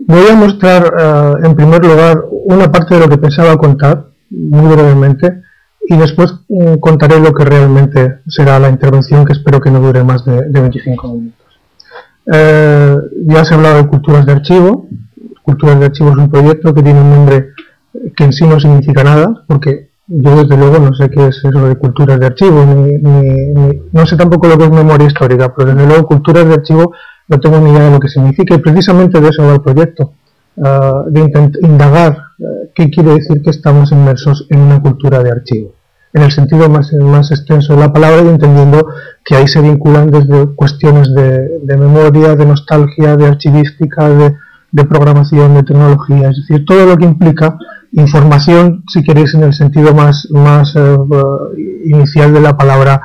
Voy a mostrar en primer lugar una parte de lo que pensaba contar, muy brevemente, y después contaré lo que realmente será la intervención, que espero que no dure más de 25 minutos. Ya se ha hablado de culturas de archivo. Culturas de archivo es un proyecto que tiene un nombre que en sí no significa nada, porque yo desde luego no sé qué es eso de culturas de archivo, no sé tampoco lo que es memoria histórica, pero desde luego culturas de archivo no tengo ni idea de lo que significa, y precisamente de eso va el proyecto, de indagar qué quiere decir que estamos inmersos en una cultura de archivo, en el sentido más extenso de la palabra, y entendiendo que ahí se vinculan desde cuestiones de memoria, de nostalgia, de archivística, de programación, de tecnología, es decir, todo lo que implica información, si queréis, en el sentido más inicial de la palabra,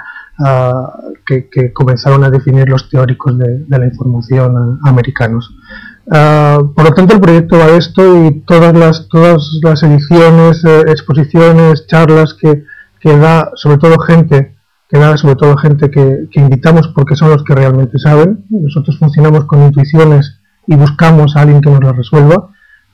que comenzaron a definir los teóricos de la información americanos. Por lo tanto, el proyecto va de esto, y todas las ediciones, exposiciones, charlas que da sobre todo gente que invitamos, porque son los que realmente saben. Nosotros funcionamos con intuiciones y buscamos a alguien que nos las resuelva,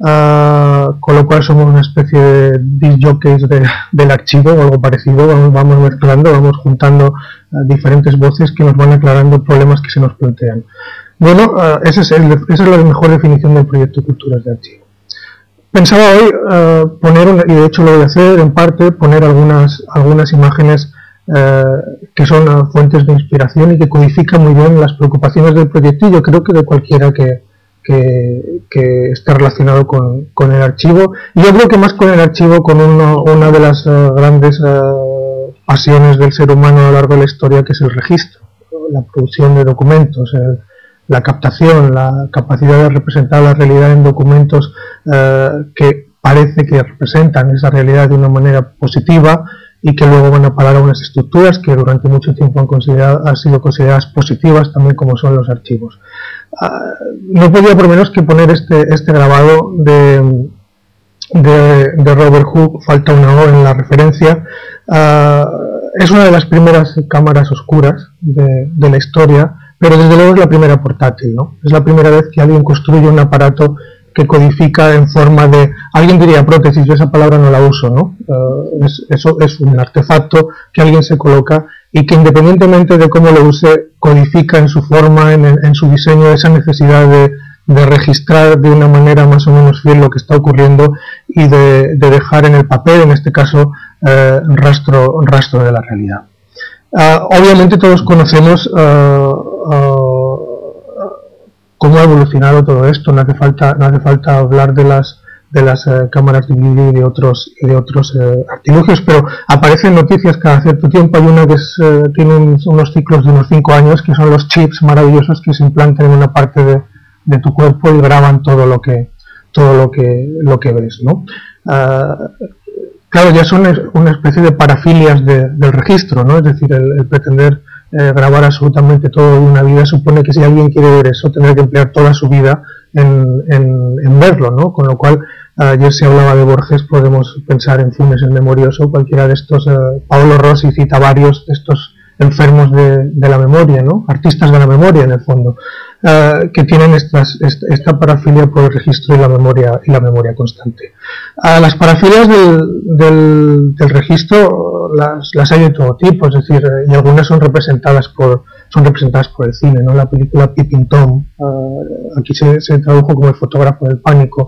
con lo cual somos una especie de disc jockeys del archivo o algo parecido. Vamos mezclando, vamos juntando diferentes voces que nos van aclarando problemas que se nos plantean. Bueno, esa es la mejor definición del proyecto Culturas de Archivo. Pensaba hoy poner, y de hecho lo voy a hacer en parte, poner algunas imágenes que son fuentes de inspiración y que codifican muy bien las preocupaciones del proyecto, y yo creo que de cualquiera que esté relacionado con el archivo. Y yo creo que más con el archivo, con una de las grandes pasiones del ser humano a lo largo de la historia, que es el registro, la producción de documentos, la captación, la capacidad de representar la realidad en documentos que parece que representan esa realidad de una manera positiva, y que luego van a parar a unas estructuras que durante mucho tiempo han sido consideradas positivas, también como son los archivos. No podía por menos que poner este grabado de Robert Hooke, falta una O en la referencia. Es una de las primeras cámaras oscuras de la historia, pero desde luego es la primera portátil, ¿no? Es la primera vez que alguien construye un aparato que codifica en forma de, alguien diría prótesis, yo esa palabra no la uso, ¿no? Eso es un artefacto que alguien se coloca y que, independientemente de cómo lo use, codifica en su forma, en su diseño, esa necesidad de registrar de una manera más o menos fiel lo que está ocurriendo, y de dejar en el papel, en este caso, rastro de la realidad. Obviamente todos conocemos cómo ha evolucionado todo esto. No hace falta hablar de las cámaras de vídeo y de otros artilugios, pero aparecen noticias cada cierto tiempo. Hay una que tiene unos ciclos de unos 5 años, que son los chips maravillosos que se implantan en una parte de tu cuerpo y graban todo lo que ves, ¿no? Claro, ya son una especie de parafilias del registro, ¿no? Es decir, el pretender grabar absolutamente todo de una vida supone que, si alguien quiere ver eso, tendrá que emplear toda su vida en verlo, ¿no? Con lo cual, ayer se hablaba de Borges, podemos pensar en Funes el Memorioso, cualquiera de estos. Paolo Rossi cita varios de estos enfermos de la memoria, ¿no? Artistas de la memoria, en el fondo, que tienen esta parafilia por el registro y la memoria constante. Las parafilias del registro las hay de todo tipo, es decir, y algunas son representadas por el cine, ¿no? La película Peeping Tom, aquí se tradujo como El fotógrafo del pánico.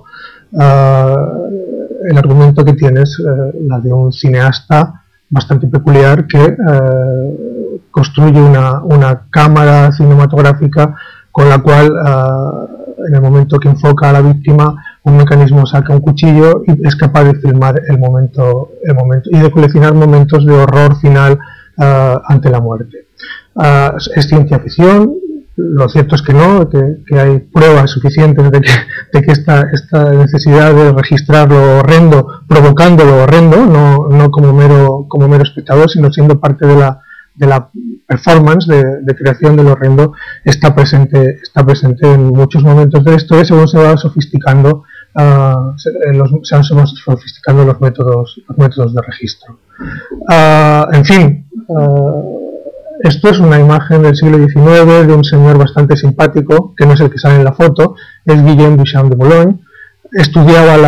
El argumento que tiene es la de un cineasta bastante peculiar que construye una cámara cinematográfica con la cual, en el momento que enfoca a la víctima, un mecanismo saca un cuchillo y es capaz de filmar el momento y de coleccionar momentos de horror final ante la muerte. Es ciencia ficción. Lo cierto es que no, que hay pruebas suficientes de que esta necesidad de registrar lo horrendo, provocando lo horrendo, no como mero espectador, sino siendo parte de la performance de creación del horrendo, está presente en muchos momentos de la historia, según se va sofisticando, se van sofisticando los métodos de registro. En fin, Esto es una imagen del siglo XIX de un señor bastante simpático, que no es el que sale en la foto, es Guillaume Duchamp de Boulogne. Estudiaba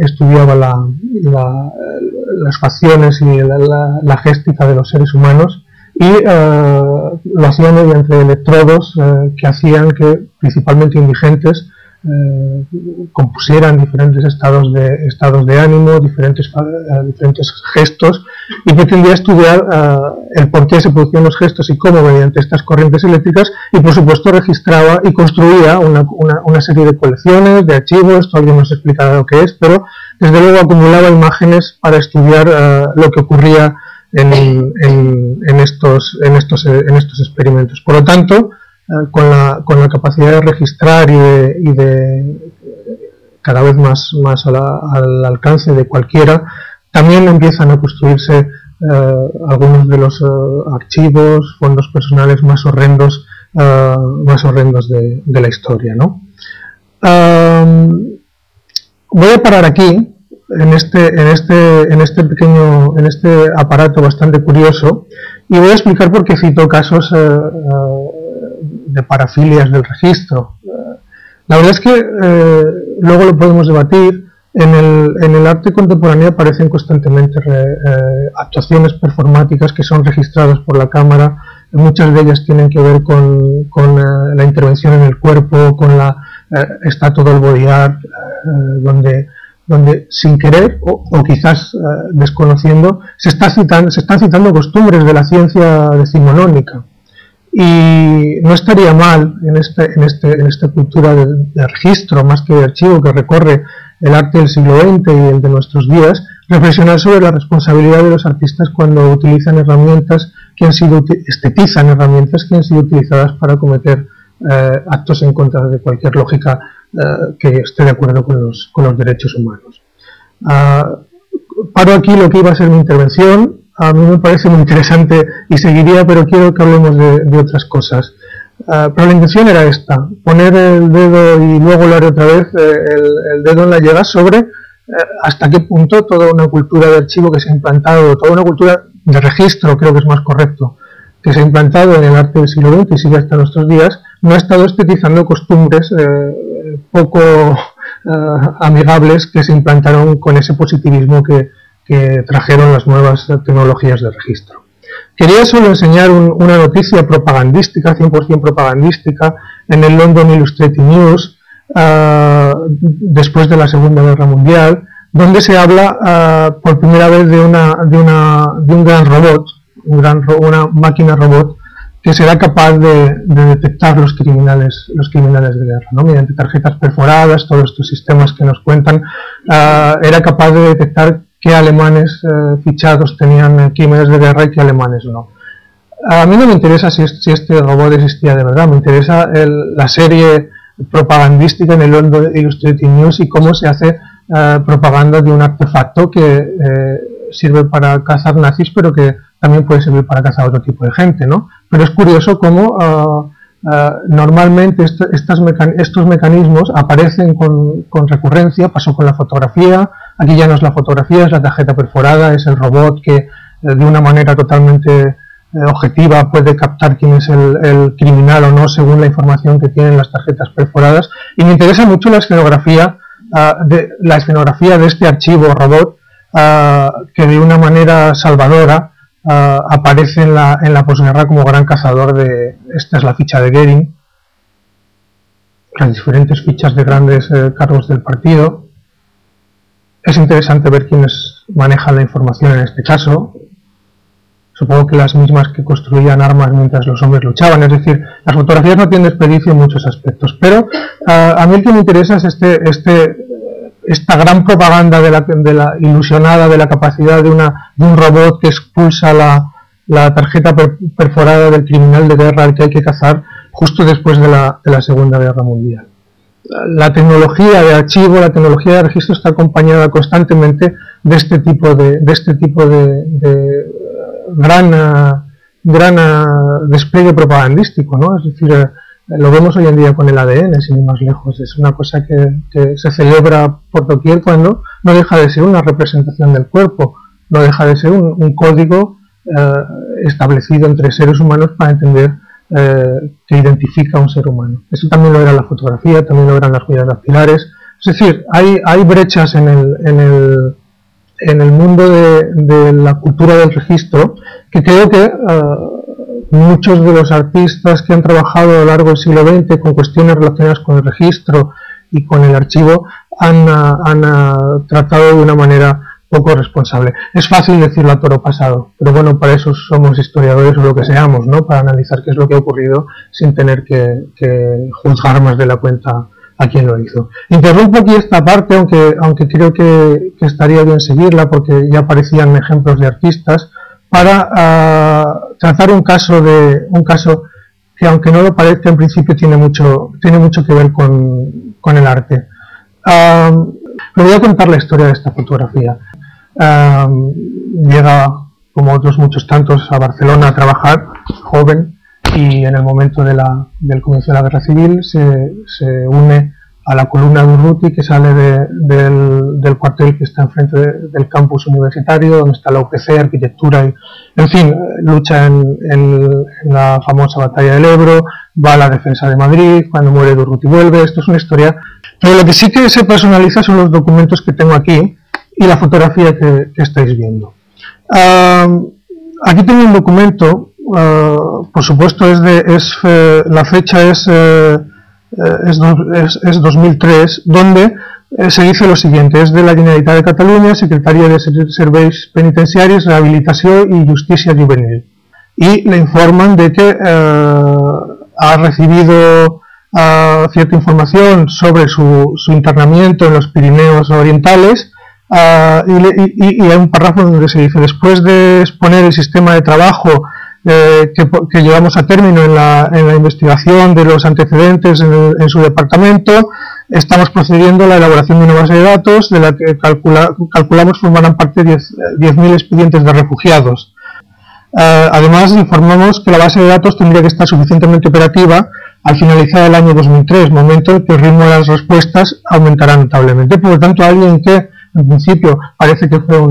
las facciones y la géstica de los seres humanos, y lo hacía mediante electrodos que hacían que, principalmente indigentes, compusieran diferentes estados de ánimo, diferentes gestos, y pretendía estudiar el por qué se producían los gestos y cómo mediante estas corrientes eléctricas, y por supuesto registraba y construía una serie de colecciones, de archivos. Esto alguien nos explicará lo que es, pero desde luego acumulaba imágenes para estudiar lo que ocurría en estos experimentos. Por lo tanto, con la capacidad de registrar y de cada vez más al alcance de cualquiera, también empiezan a construirse algunos de los archivos, fondos personales más horrendos de la historia, ¿no? Voy a parar aquí en este aparato bastante curioso, y voy a explicar por qué cito casos de parafilias del registro. La verdad es que luego lo podemos debatir. En el arte contemporáneo aparecen constantemente actuaciones performáticas que son registradas por la cámara. Muchas de ellas tienen que ver con la intervención en el cuerpo, está todo el body art, donde sin querer o quizás desconociendo se están citando costumbres de la ciencia decimonónica. Y no estaría mal en esta cultura de registro más que de archivo que recorre el arte del siglo XX y el de nuestros días, reflexionar sobre la responsabilidad de los artistas cuando utilizan herramientas que han sido utilizadas para cometer actos en contra de cualquier lógica que esté de acuerdo con los derechos humanos. Paro aquí lo que iba a ser mi intervención. A mí me parece muy interesante y seguiría, pero quiero que hablemos de otras cosas. Pero la intención era esta: poner el dedo y luego lo haré otra vez, el dedo en la llaga sobre hasta qué punto toda una cultura de archivo que se ha implantado, toda una cultura de registro, creo que es más correcto, que se ha implantado en el arte del siglo XX y sigue hasta nuestros días, no ha estado estetizando costumbres poco amigables que se implantaron con ese positivismo que trajeron las nuevas tecnologías de registro. Quería solo enseñar una noticia propagandística, 100% propagandística, en el London Illustrated News, después de la Segunda Guerra Mundial, donde se habla por primera vez de un gran robot, una máquina robot que será capaz de detectar los criminales de guerra, ¿no? Mediante tarjetas perforadas, todos estos sistemas que nos cuentan, era capaz de detectar qué alemanes fichados tenían crímenes de guerra y qué alemanes no. A mí no me interesa si este robot existía de verdad, me interesa la serie propagandística en el London Illustrated News y cómo se hace propaganda de un artefacto que sirve para cazar nazis, pero que también puede servir para cazar otro tipo de gente, ¿no? Pero es curioso cómo normalmente estos mecanismos aparecen con recurrencia. Pasó con la fotografía. Aquí ya no es la fotografía, es la tarjeta perforada, es el robot que de una manera totalmente objetiva puede captar quién es el criminal o no según la información que tienen las tarjetas perforadas. Y me interesa mucho la escenografía de este archivo robot que de una manera salvadora aparece en la posguerra como gran cazador de... Esta es la ficha de Goering, las diferentes fichas de grandes cargos del partido. Es interesante ver quiénes manejan la información en este caso. Supongo que las mismas que construían armas mientras los hombres luchaban. Es decir, las fotografías no tienen desperdicio en muchos aspectos. Pero a mí el que me interesa es esta gran propaganda de la ilusionada de la capacidad de un robot que expulsa la tarjeta perforada del criminal de guerra al que hay que cazar justo después de la Segunda Guerra Mundial. La tecnología de archivo, la tecnología de registro está acompañada constantemente de este tipo de gran despliegue propagandístico, ¿no? Es decir, lo vemos hoy en día con el ADN, sin ir más lejos. Es una cosa que se celebra por doquier cuando no deja de ser una representación del cuerpo, no deja de ser un código establecido entre seres humanos para entender que identifica a un ser humano. Eso también lo era la fotografía, también lo eran las huellas dactilares. Es decir, hay brechas en el mundo de la cultura del registro que creo que muchos de los artistas que han trabajado a lo largo del siglo XX con cuestiones relacionadas con el registro y con el archivo han tratado de una manera poco responsable. Es fácil decirlo a toro pasado, pero bueno, para eso somos historiadores o lo que seamos, ¿no? Para analizar qué es lo que ha ocurrido sin tener que juzgar más de la cuenta a quien lo hizo. Interrumpo aquí esta parte, aunque creo que estaría bien seguirla porque ya aparecían ejemplos de artistas, para tratar un caso que, aunque no lo parezca, en principio tiene mucho que ver con el arte. Le voy a contar la historia de esta fotografía. Llega, como otros muchos tantos, a Barcelona a trabajar, joven, y en el momento del comienzo de la Guerra Civil se une a la columna de Urruti, que sale del cuartel que está enfrente del campus universitario, donde está la UPC, arquitectura, y, en fin, lucha en la famosa batalla del Ebro, va a la defensa de Madrid, cuando muere Urruti vuelve. Esto es una historia, pero lo que sí que se personaliza son los documentos que tengo aquí y la fotografía que estáis viendo. Aquí tengo un documento, por supuesto la fecha es 2003, donde se dice lo siguiente: es de la Generalitat de Catalunya, Secretaria de Serveis Penitenciaris, Rehabilitació y Justícia Juvenil, y le informan de que ha recibido cierta información sobre su internamiento en los Pirineos Orientales, y hay un párrafo donde se dice: después de exponer el sistema de trabajo que llevamos a término en la investigación de los antecedentes en su departamento, estamos procediendo a la elaboración de una base de datos de la que calculamos formarán parte 10.000 expedientes de refugiados. Además, informamos que la base de datos tendría que estar suficientemente operativa al finalizar el año 2003, momento en que el ritmo de las respuestas aumentará notablemente. Por lo tanto, alguien que en principio parece que fue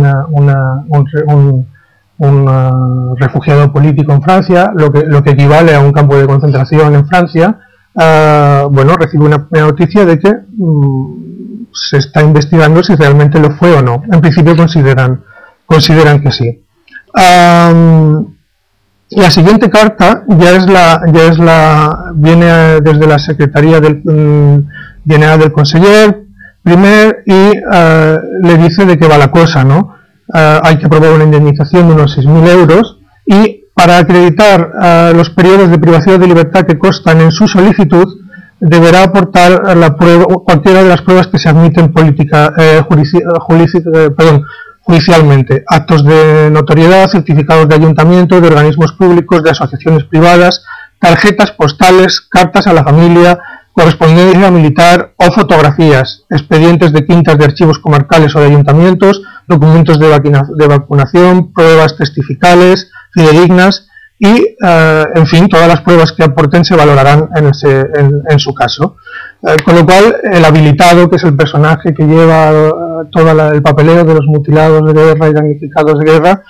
un refugiado político en Francia, lo que equivale a un campo de concentración en Francia, recibe una noticia de que se está investigando si realmente lo fue o no. En principio consideran que sí. La siguiente carta viene desde la Secretaría General del Conseller Primer, y le dice de qué va la cosa, ¿no? Hay que aprobar una indemnización de unos 6.000 euros, y para acreditar los periodos de privacidad de libertad que constan en su solicitud, deberá aportar cualquiera de las pruebas que se admiten judicialmente: actos de notoriedad, certificados de ayuntamiento, de organismos públicos, de asociaciones privadas, tarjetas postales, cartas a la familia, correspondencia militar o fotografías, expedientes de quintas de archivos comarcales o de ayuntamientos, documentos de vacunación, pruebas testificales, fidedignas y, en fin, todas las pruebas que aporten se valorarán en su caso. Con lo cual, el habilitado, que es el personaje que lleva todo el papeleo de los mutilados de guerra y damnificados de guerra,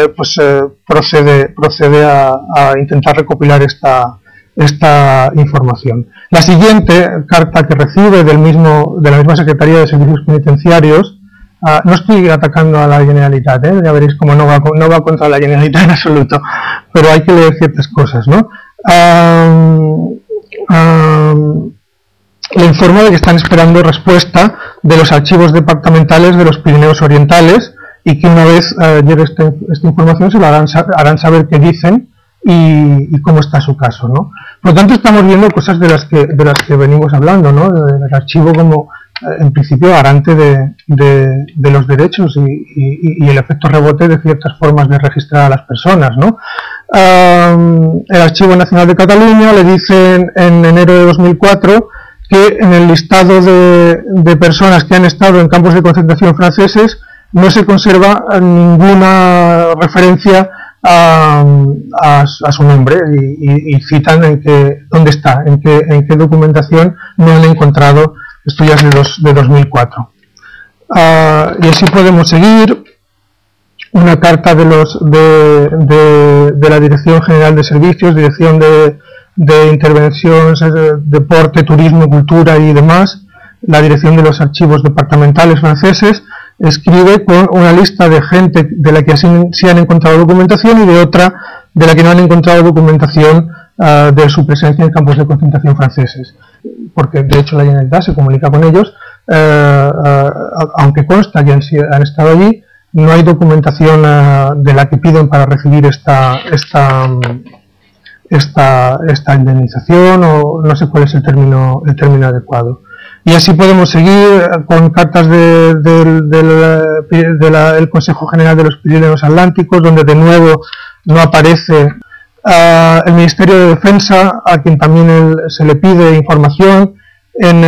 procede a intentar recopilar esta información. La siguiente carta que recibe de la misma Secretaría de Servicios Penitenciarios, no estoy atacando a la Generalitat, ya veréis cómo no va contra la Generalitat en absoluto, pero hay que leer ciertas cosas, ¿no? Le informa de que están esperando respuesta de los archivos departamentales de los Pirineos Orientales, y que una vez llegue esta información se lo harán saber qué dicen y cómo está su caso, ¿no? Por lo tanto, estamos viendo cosas de las que venimos hablando, ¿no? Del archivo como, en principio, garante de los derechos y el efecto rebote de ciertas formas de registrar a las personas, ¿no? El Archivo Nacional de Cataluña le dicen en enero de 2004 que en el listado de personas que han estado en campos de concentración franceses no se conserva ninguna referencia a su nombre, y citan dónde está, en qué documentación no han encontrado. Esto ya es de 2004. Y así podemos seguir. una carta de la Dirección General de Servicios, Dirección de Intervención, Deporte, Turismo, Cultura y demás, la Dirección de los Archivos Departamentales franceses, escribe con una lista de gente de la que sí han encontrado documentación y de otra de la que no han encontrado documentación de su presencia en campos de concentración franceses, porque de hecho la Generalitat se comunica con ellos, aunque consta que han estado allí, no hay documentación de la que piden para recibir esta indemnización, o no sé cuál es el término adecuado. Y así podemos seguir con cartas del Consejo General de los Pirineos Atlánticos, donde de nuevo no aparece el Ministerio de Defensa, a quien también se le pide información. En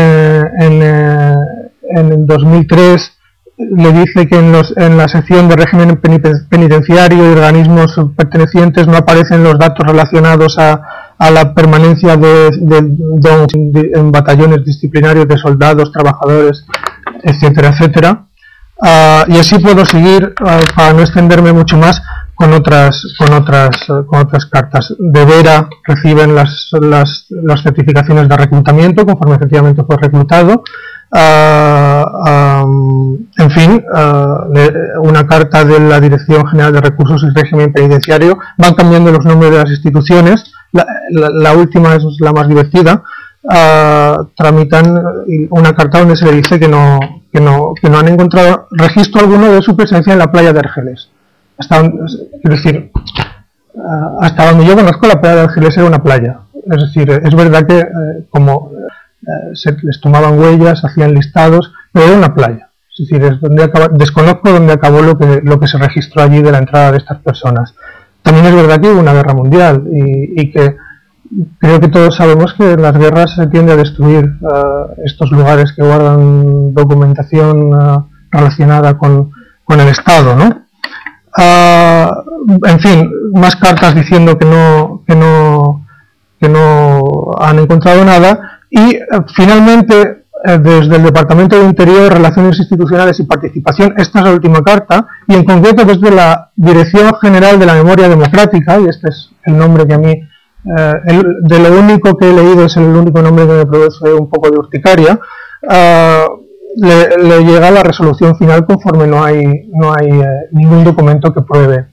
el 2003 le dice que en la sección de régimen penitenciario y organismos pertenecientes no aparecen los datos relacionados a la permanencia en batallones disciplinarios de soldados, trabajadores, etcétera, etcétera. Y así puedo seguir, para no extenderme mucho más, con otras cartas. De Vera reciben las certificaciones de reclutamiento conforme efectivamente fue reclutado. En fin, una carta de la Dirección General de Recursos y Régimen Penitenciario. Van cambiando los nombres de las instituciones. La última es la más divertida. Tramitan una carta donde se le dice que no han encontrado registro alguno de su presencia en la playa de Argeles. Hasta donde yo conozco, la playa de Argeles era una playa. Es decir, es verdad que les tomaban huellas, hacían listados, pero era una playa. Es decir, desconozco dónde acabó lo que se registró allí de la entrada de estas personas. También es verdad que hubo una guerra mundial y que creo que todos sabemos que en las guerras se tiende a destruir estos lugares que guardan documentación relacionada con el Estado, ¿no? En fin, más cartas diciendo que no han encontrado nada. Y finalmente, desde el Departamento de Interior, Relaciones Institucionales y Participación, esta es la última carta, y en concreto desde la Dirección General de la Memoria Democrática, y este es el nombre que a mí, de lo único que he leído, es el único nombre que me produce un poco de urticaria. Le llega la resolución final conforme no hay ningún documento que pruebe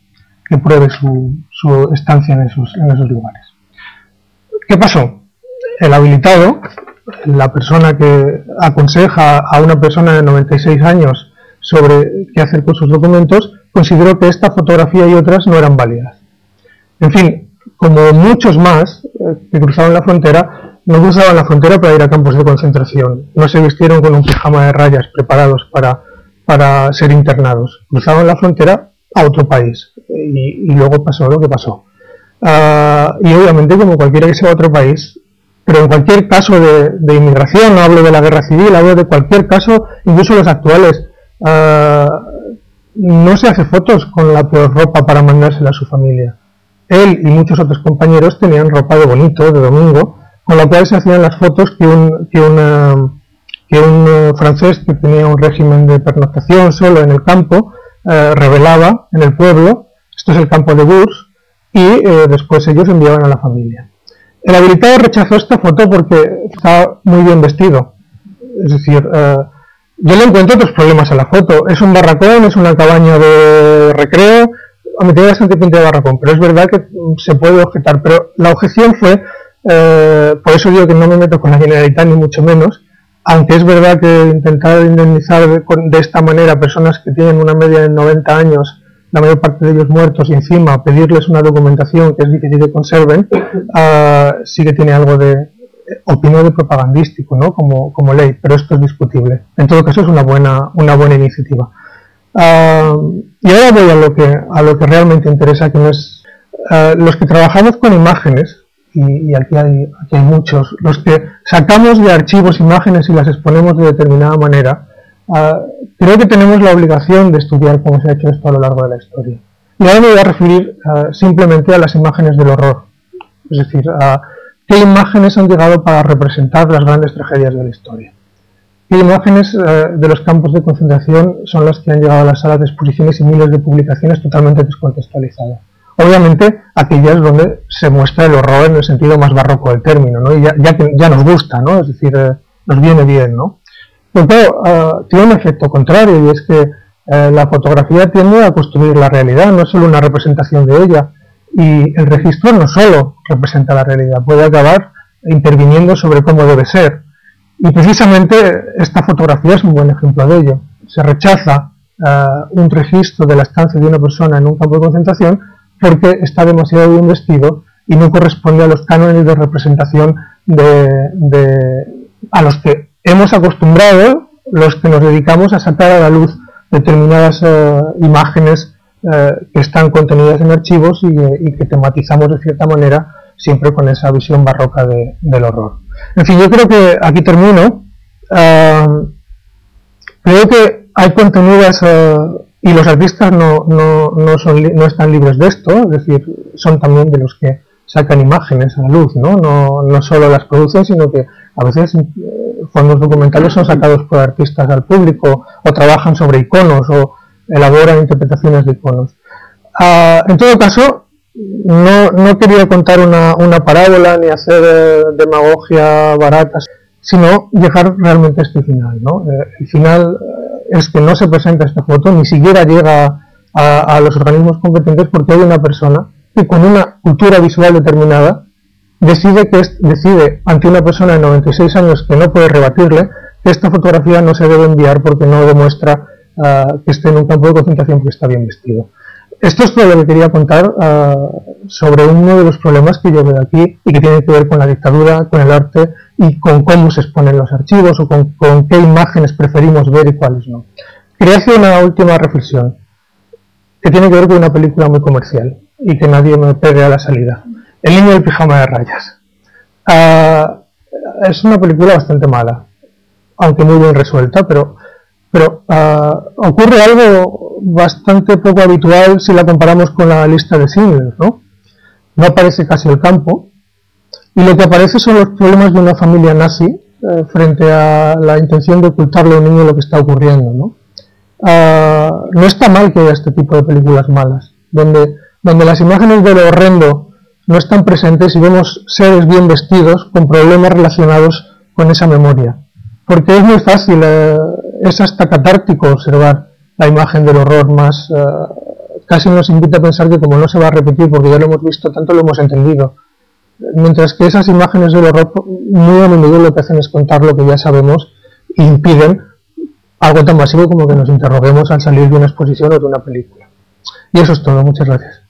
su estancia en esos lugares. ¿Qué pasó? El habilitado, la persona que aconseja a una persona de 96 años sobre qué hacer con sus documentos, consideró que esta fotografía y otras no eran válidas. En fin, como muchos más que cruzaron la frontera, no cruzaban la frontera para ir a campos de concentración, no se vistieron con un pijama de rayas preparados para ser internados, cruzaban la frontera a otro país y luego pasó lo que pasó. Y obviamente, como cualquiera que se va a otro país, pero en cualquier caso de inmigración, no hablo de la guerra civil, hablo de cualquier caso, incluso los actuales, no se hace fotos con la peor ropa para mandársela a su familia. Él y muchos otros compañeros tenían ropa de bonito, de domingo, con la cual se hacían las fotos que un francés que tenía un régimen de pernoctación solo en el campo revelaba en el pueblo. Esto es el campo de Bourges, y después ellos enviaban a la familia. El habilitado rechazó esta foto porque estaba muy bien vestido. Es decir, yo le encuentro otros problemas a la foto. Es un barracón, es una cabaña de recreo. Me tiene bastante pinta de barracón, pero es verdad que se puede objetar. Pero la objeción fue, por eso digo que no me meto con la Generalitat ni mucho menos, aunque es verdad que intentar indemnizar de esta manera a personas que tienen una media de 90 años, la mayor parte de ellos muertos, y encima pedirles una documentación que es difícil que conserven, sí que tiene algo de, opino, de propagandístico, ¿no? como ley, pero esto es discutible. En todo caso es una buena iniciativa. Y ahora voy a lo que realmente interesa, que no es los que trabajamos con imágenes, y aquí hay muchos, los que sacamos de archivos imágenes y las exponemos de determinada manera. Creo que tenemos la obligación de estudiar cómo se ha hecho esto a lo largo de la historia. Y ahora me voy a referir simplemente a las imágenes del horror. Es decir, a qué imágenes han llegado para representar las grandes tragedias de la historia. ¿Qué imágenes de los campos de concentración son las que han llegado a las salas de exposiciones y miles de publicaciones totalmente descontextualizadas? Obviamente, aquellas donde se muestra el horror en el sentido más barroco del término, ¿no? Y ya nos gusta, ¿no? Es decir, nos viene bien, ¿no? Pero tiene un efecto contrario, y es que la fotografía tiende a construir la realidad, no es solo una representación de ella, y el registro no solo representa la realidad, puede acabar interviniendo sobre cómo debe ser. Y precisamente esta fotografía es un buen ejemplo de ello. Se rechaza un registro de la estancia de una persona en un campo de concentración porque está demasiado bien vestido y no corresponde a los cánones de representación a los que hemos acostumbrado los que nos dedicamos a sacar a la luz determinadas imágenes que están contenidas en archivos y que tematizamos de cierta manera, siempre con esa visión barroca del horror. En fin, yo creo que aquí termino. Creo que hay contenidas y los artistas no están libres de esto, es decir, son también de los que sacan imágenes a la luz, no solo las producen, sino que a veces fondos documentales son sacados por artistas al público, o trabajan sobre iconos, o elaboran interpretaciones de iconos. En todo caso, no quería contar una parábola ni hacer demagogia barata, sino llegar realmente a este final, ¿no? El final es que no se presenta esta foto, ni siquiera llega a los organismos competentes, porque hay una persona que con una cultura visual determinada decide ante una persona de 96 años que no puede rebatirle que esta fotografía no se debe enviar porque no demuestra que esté en un campo de concentración porque está bien vestido. Esto es todo lo que quería contar sobre uno de los problemas que yo veo aquí y que tiene que ver con la dictadura, con el arte y con cómo se exponen los archivos o con qué imágenes preferimos ver y cuáles no. Quería hacer una última reflexión que tiene que ver con una película muy comercial y que nadie me pegue a la salida. El niño del pijama de rayas. Es una película bastante mala, aunque muy bien resuelta, pero ocurre algo bastante poco habitual si la comparamos con la lista de Schindler, ¿no? No aparece casi el campo, y lo que aparece son los problemas de una familia nazi frente a la intención de ocultarle a un niño lo que está ocurriendo, ¿no? No está mal que haya este tipo de películas malas, donde las imágenes de lo horrendo no están presentes y vemos seres bien vestidos con problemas relacionados con esa memoria. Porque es muy fácil, es hasta catártico observar la imagen del horror más, casi nos invita a pensar que como no se va a repetir porque ya lo hemos visto tanto, lo hemos entendido. Mientras que esas imágenes del horror muy a menudo lo que hacen es contar lo que ya sabemos e impiden algo tan masivo como que nos interroguemos al salir de una exposición o de una película. Y eso es todo, muchas gracias.